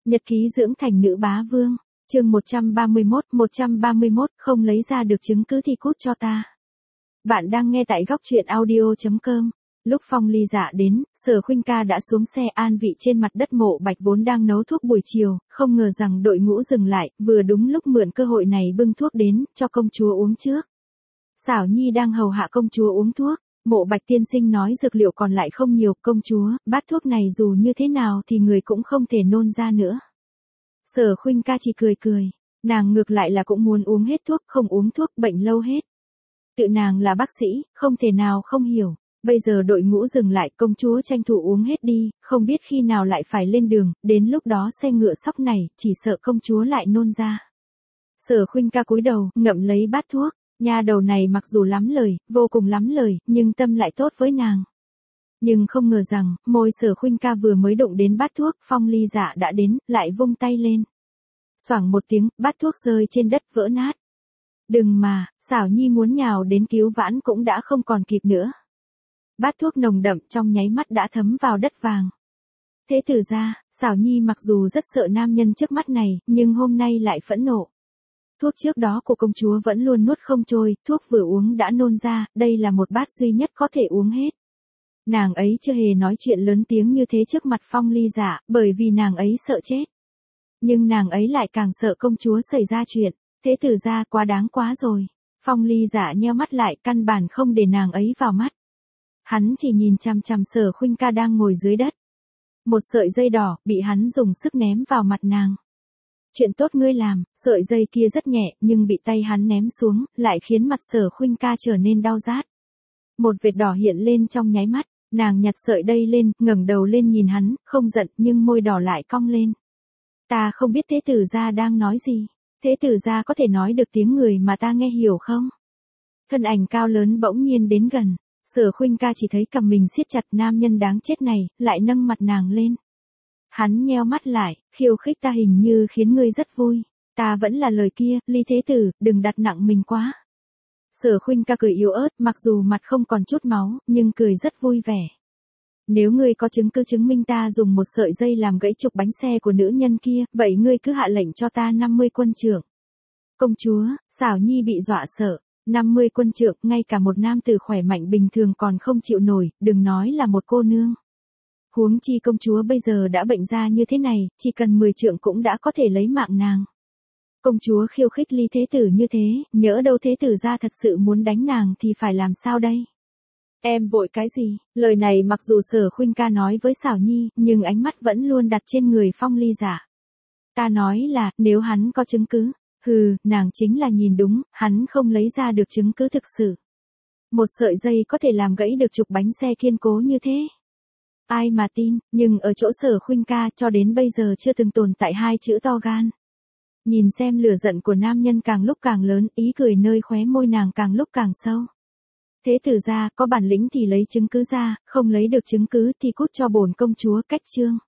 Nhật ký dưỡng thành nữ bá vương, chương 131, không lấy ra được chứng cứ thì cút cho ta. Bạn đang nghe tại góc truyện audio.com. Lúc Phong Ly Dạ đến, Sở Khuynh Ca đã xuống xe an vị trên mặt đất Mộ Bạch vốn đang nấu thuốc buổi chiều, không ngờ rằng đội ngũ dừng lại, vừa đúng lúc mượn cơ hội này bưng thuốc đến, cho công chúa uống trước. Xảo Nhi đang hầu hạ công chúa uống thuốc, Mộ Bạch tiên sinh nói dược liệu còn lại không nhiều, công chúa, bát thuốc này dù như thế nào thì người cũng không thể nôn ra nữa. Sở Khuynh Ca chỉ cười cười, nàng ngược lại là cũng muốn uống hết thuốc, không uống thuốc bệnh lâu hết. Tự nàng là bác sĩ, không thể nào không hiểu. Bây giờ đội ngũ dừng lại, công chúa tranh thủ uống hết đi, không biết khi nào lại phải lên đường, đến lúc đó xe ngựa sóc này, chỉ sợ công chúa lại nôn ra. Sở Khuynh Ca cúi đầu, ngậm lấy bát thuốc, nha đầu này mặc dù lắm lời, vô cùng lắm lời, nhưng tâm lại tốt với nàng. Nhưng không ngờ rằng, môi Sở Khuynh Ca vừa mới đụng đến bát thuốc, Phong Ly Dạ đã đến, lại vung tay lên. Xoảng một tiếng, bát thuốc rơi trên đất vỡ nát. Đừng mà, Xảo Nhi muốn nhào đến cứu vãn cũng đã không còn kịp nữa. Bát thuốc nồng đậm trong nháy mắt đã thấm vào đất vàng. Thế tử ra, Xảo Nhi mặc dù rất sợ nam nhân trước mắt này, nhưng hôm nay lại phẫn nộ. Thuốc trước đó của công chúa vẫn luôn nuốt không trôi, thuốc vừa uống đã nôn ra, đây là một bát duy nhất có thể uống hết. Nàng ấy chưa hề nói chuyện lớn tiếng như thế trước mặt Phong Ly Dạ, bởi vì nàng ấy sợ chết. Nhưng nàng ấy lại càng sợ công chúa xảy ra chuyện, thế tử ra quá đáng quá rồi. Phong Ly Dạ nheo mắt lại, căn bản không để nàng ấy vào mắt. Hắn chỉ nhìn chằm chằm Sở Khuynh Ca đang ngồi dưới đất. Một sợi dây đỏ, bị hắn dùng sức ném vào mặt nàng. Chuyện tốt ngươi làm, sợi dây kia rất nhẹ, nhưng bị tay hắn ném xuống, lại khiến mặt Sở Khuynh Ca trở nên đau rát. Một vệt đỏ hiện lên trong nháy mắt, nàng nhặt sợi dây lên, ngẩng đầu lên nhìn hắn, không giận nhưng môi đỏ lại cong lên. Ta không biết thế tử gia đang nói gì. Thế tử gia có thể nói được tiếng người mà ta nghe hiểu không? Thân ảnh cao lớn bỗng nhiên đến gần. Sở Khuynh Ca chỉ thấy cầm mình siết chặt, nam nhân đáng chết này, lại nâng mặt nàng lên. Hắn nheo mắt lại, khiêu khích, ta hình như khiến ngươi rất vui. Ta vẫn là lời kia, Ly thế tử, đừng đặt nặng mình quá. Sở Khuynh Ca cười yếu ớt, mặc dù mặt không còn chút máu, nhưng cười rất vui vẻ. Nếu ngươi có chứng cứ chứng minh ta dùng một sợi dây làm gãy trục bánh xe của nữ nhân kia, vậy ngươi cứ hạ lệnh cho ta 50 quân trượng. Công chúa, Xảo Nhi bị dọa sợ. 50 quân trượng, ngay cả một nam tử khỏe mạnh bình thường còn không chịu nổi, đừng nói là một cô nương. Huống chi công chúa bây giờ đã bệnh ra như thế này, chỉ cần 10 trượng cũng đã có thể lấy mạng nàng. Công chúa khiêu khích Ly thế tử như thế, nhỡ đâu thế tử ra thật sự muốn đánh nàng thì phải làm sao đây? Em vội cái gì? Lời này mặc dù Sở Khuynh Ca nói với Xảo Nhi, nhưng ánh mắt vẫn luôn đặt trên người Phong Ly Dạ. Ta nói là, nếu hắn có chứng cứ. Hừ, nàng chính là nhìn đúng, hắn không lấy ra được chứng cứ thực sự. Một sợi dây có thể làm gãy được trục bánh xe kiên cố như thế. Ai mà tin, nhưng ở chỗ Sở Khuynh Ca cho đến bây giờ chưa từng tồn tại hai chữ to gan. Nhìn xem lửa giận của nam nhân càng lúc càng lớn, ý cười nơi khóe môi nàng càng lúc càng sâu. Thế tử ra, có bản lĩnh thì lấy chứng cứ ra, không lấy được chứng cứ thì cút cho bổn công chúa, cách chương.